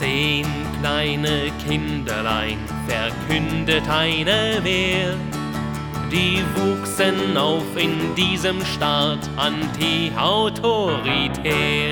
10 kleine Kinderlein verkündet eine Wehr. Die wuchsen auf in diesem Staat anti-autoritär.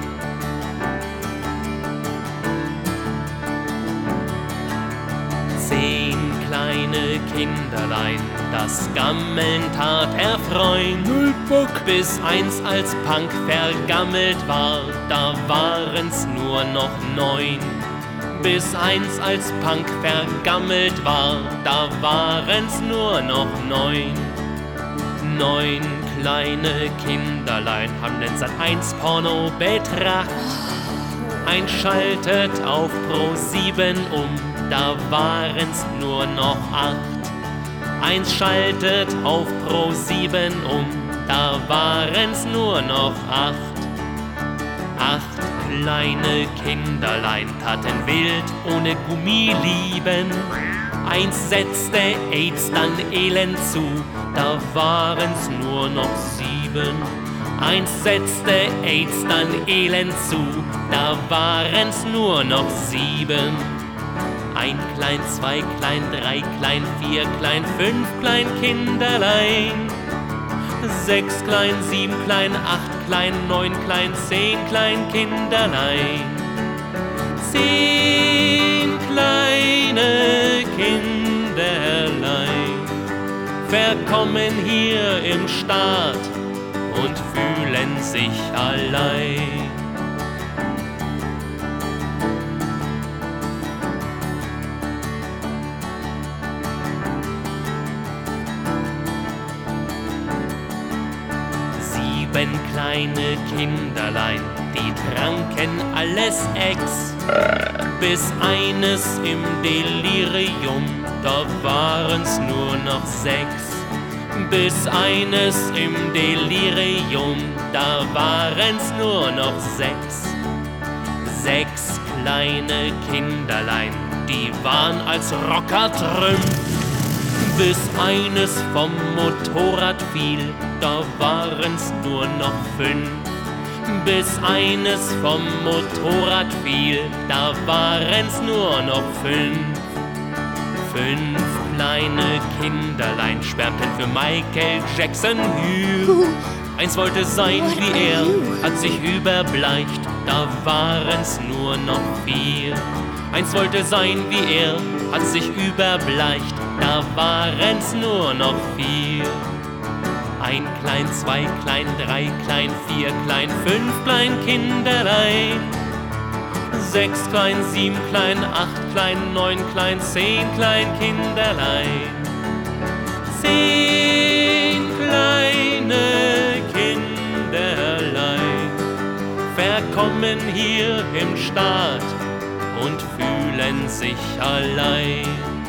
Kleine Kinderlein, das Gammeln tat erfreuen. 0 Bock. Bis eins als Punk vergammelt war, da waren's nur noch 9. Bis eins als Punk vergammelt war, da waren's nur noch 9. 9 kleine Kinderlein haben den Sat.1 Porno betracht. Einschaltet auf Pro7 da waren's nur noch 8. Eins schaltet auf Pro7 da waren's nur noch 8. 8 kleine Kinderlein taten wild ohne Gummi lieben. Eins setzte AIDS dann elend zu, da waren's nur noch 7. Eins setzte AIDS dann elend zu, da waren's nur noch 7. 1 klein, 2 klein, 3 klein, 4 klein, 5 klein Kinderlein. 6 klein, 7 klein, 8 klein, 9 klein, 10 klein Kinderlein. 10 kleine Kinderlein verkommen hier im Staat und fühlen sich allein. Kleine Kinderlein, die tranken alles Ex, bis eines im Delirium, da waren's nur noch 6. Bis eines im Delirium, da waren's nur noch 6. 6 kleine Kinderlein, die waren als Rocker Trümpf. Bis eines vom Motorrad fiel, da waren's nur noch 5. Bis eines vom Motorrad fiel, da waren's nur noch 5. 5 kleine Kinderlein schwärmten für Michael Jackson Hugh. Eins wollte sein wie er, hat sich überbleicht, da waren's nur noch 4. Eins wollte sein wie er, hat sich überbleicht, da waren's nur noch 4. 1 klein, 2 klein, 3 klein, 4 klein, 5 klein Kinderlein. 6 klein, 7 klein, 8 klein, 9 klein, 10 klein Kinderlein. 10 kleine Kinderlein verkommen hier im Staat und fühlen sich allein.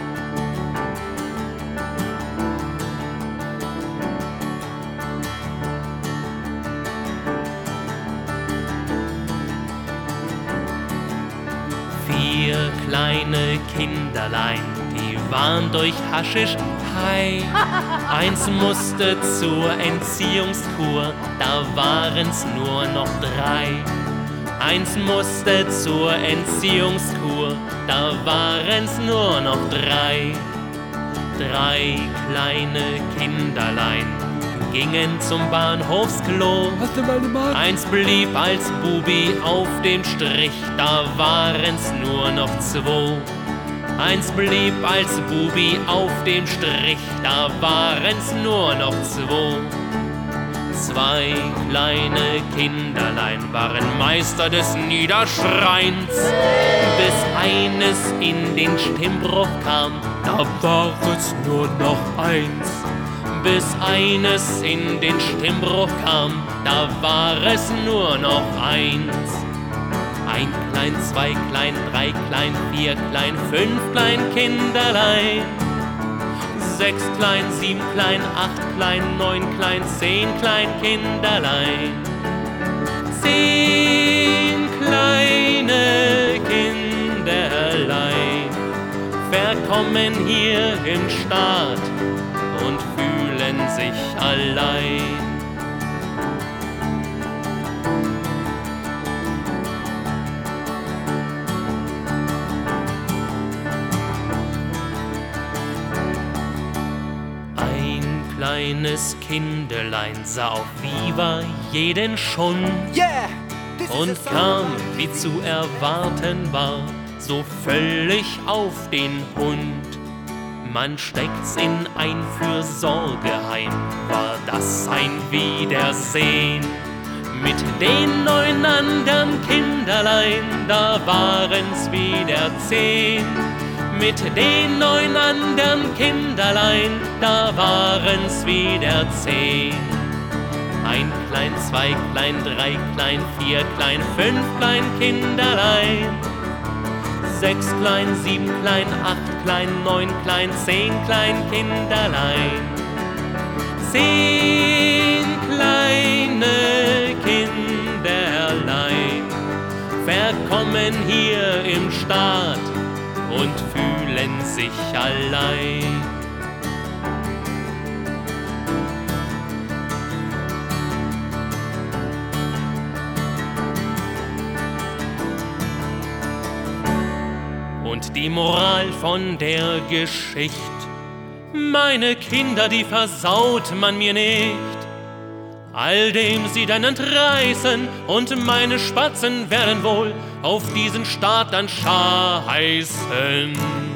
Kleine Kinderlein, die waren durch Haschisch high. Eins musste zur Entziehungskur, da waren's nur noch 3. Eins musste zur Entziehungskur, da waren's nur noch 3. 3 kleine Kinderlein gingen zum Bahnhofsklo. Hast du meine Mark? Eins blieb als Bubi auf dem Strich, da waren's nur noch 2. Eins blieb als Bubi auf dem Strich, da waren's nur noch 2. 2 kleine Kinderlein waren Meister des Niederschreins, bis eines in den Stimmbruch kam, da war es nur noch 1. Bis eines in den Stimmbruch kam, da war es nur noch 1. 1 klein, 2 klein, 3 klein, 4 klein, 5 klein Kinderlein. 6 klein, 7 klein, 8 klein, 9 klein, 10 klein Kinderlein. 10 kleine Kinderlein verkommen hier im Staat und fühlen sich allein. kleines Kinderlein sah auf Viva jeden Schund und kam, wie zu erwarten war, so völlig auf den Hund. Man steckt's in ein Fürsorgeheim, war das ein Wiedersehen. Mit den 9 anderen Kinderlein, da waren's wieder 10. Mit den 9 anderen Kinderlein, da waren's wieder 10. 1 klein, 2 klein, 3 klein, 4 klein, 5 klein Kinderlein. 6 klein, 7 klein, 8 klein, 9 klein, 10 klein Kinderlein. 10 kleine Kinderlein verkommen hier im Staat und fühlen sich allein. Und die Moral von der Geschichte: Meine Kinder, die versaut man mir nicht. All dem sie dann entreißen, und meine Spatzen werden wohl auf diesen Staat dann scheißen.